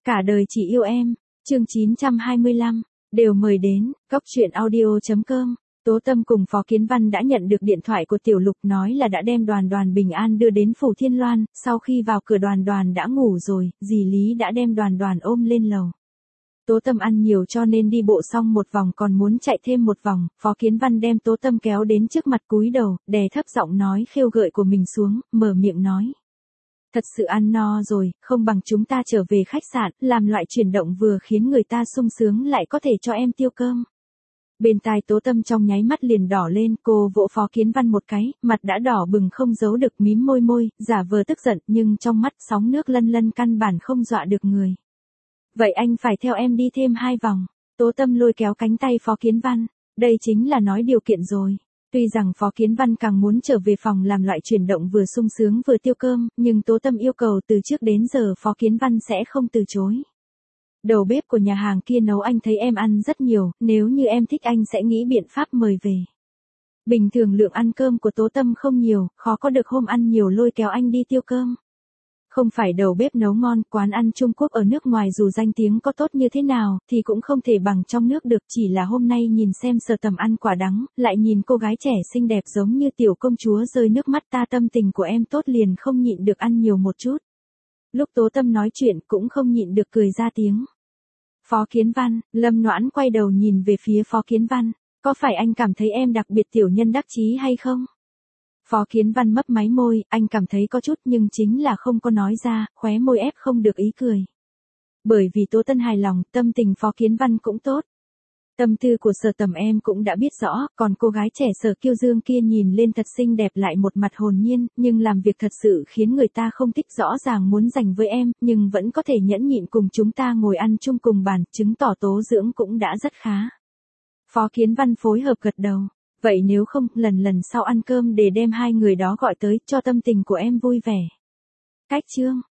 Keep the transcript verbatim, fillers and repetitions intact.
Cả đời chỉ yêu em, chương chín trăm hai mươi lăm, đều mời đến, góc truyện audio.com. Tố Tâm cùng Phó Kiến Văn đã nhận được điện thoại của Tiểu Lục nói là đã đem Đoàn Đoàn bình an đưa đến Phủ Thiên Loan, sau khi vào cửa Đoàn Đoàn đã ngủ rồi, dì Lý đã đem Đoàn Đoàn ôm lên lầu. Tố Tâm ăn nhiều cho nên đi bộ xong một vòng còn muốn chạy thêm một vòng, Phó Kiến Văn đem Tố Tâm kéo đến trước mặt cúi đầu, đè thấp giọng nói khêu gợi của mình xuống, mở miệng nói. Thật sự ăn no rồi, không bằng chúng ta trở về khách sạn, làm loại chuyển động vừa khiến người ta sung sướng lại có thể cho em tiêu cơm. Bên tai Tố Tâm trong nháy mắt liền đỏ lên, cô vỗ Phó Kiến Văn một cái, mặt đã đỏ bừng không giấu được mím môi môi, giả vờ tức giận nhưng trong mắt sóng nước lân lân căn bản không dọa được người. Vậy anh phải theo em đi thêm hai vòng. Tố Tâm lôi kéo cánh tay Phó Kiến Văn, đây chính là nói điều kiện rồi. Tuy rằng Phó Kiến Văn càng muốn trở về phòng làm loại chuyển động vừa sung sướng vừa tiêu cơm, nhưng Tố Tâm yêu cầu từ trước đến giờ Phó Kiến Văn sẽ không từ chối. Đầu bếp của nhà hàng kia nấu anh thấy em ăn rất nhiều, nếu như em thích anh sẽ nghĩ biện pháp mời về. Bình thường lượng ăn cơm của Tố Tâm không nhiều, khó có được hôm ăn nhiều lôi kéo anh đi tiêu cơm. Không phải đầu bếp nấu ngon, quán ăn Trung Quốc ở nước ngoài dù danh tiếng có tốt như thế nào, thì cũng không thể bằng trong nước được, chỉ là hôm nay nhìn xem Sở Tầm ăn quả đắng, lại nhìn cô gái trẻ xinh đẹp giống như tiểu công chúa rơi nước mắt ta tâm tình của em tốt liền không nhịn được ăn nhiều một chút. Lúc Tố Tâm nói chuyện cũng không nhịn được cười ra tiếng. Phó Kiến Văn, Lâm Noãn quay đầu nhìn về phía Phó Kiến Văn, có phải anh cảm thấy em đặc biệt tiểu nhân đắc chí hay không? Phó Kiến Văn mấp máy môi, anh cảm thấy có chút nhưng chính là không có nói ra, khóe môi ép không được ý cười. Bởi vì Tố Tâm hài lòng, tâm tình Phó Kiến Văn cũng tốt. Tâm tư của Sở Tầm em cũng đã biết rõ, còn cô gái trẻ Sở Kiêu Dương kia nhìn lên thật xinh đẹp lại một mặt hồn nhiên, nhưng làm việc thật sự khiến người ta không thích, rõ ràng muốn dành với em, nhưng vẫn có thể nhẫn nhịn cùng chúng ta ngồi ăn chung cùng bàn, chứng tỏ tố dưỡng cũng đã rất khá. Phó Kiến Văn phối hợp gật đầu. Vậy nếu không, lần lần sau ăn cơm để đem hai người đó gọi tới, cho tâm tình của em vui vẻ. Cách chương.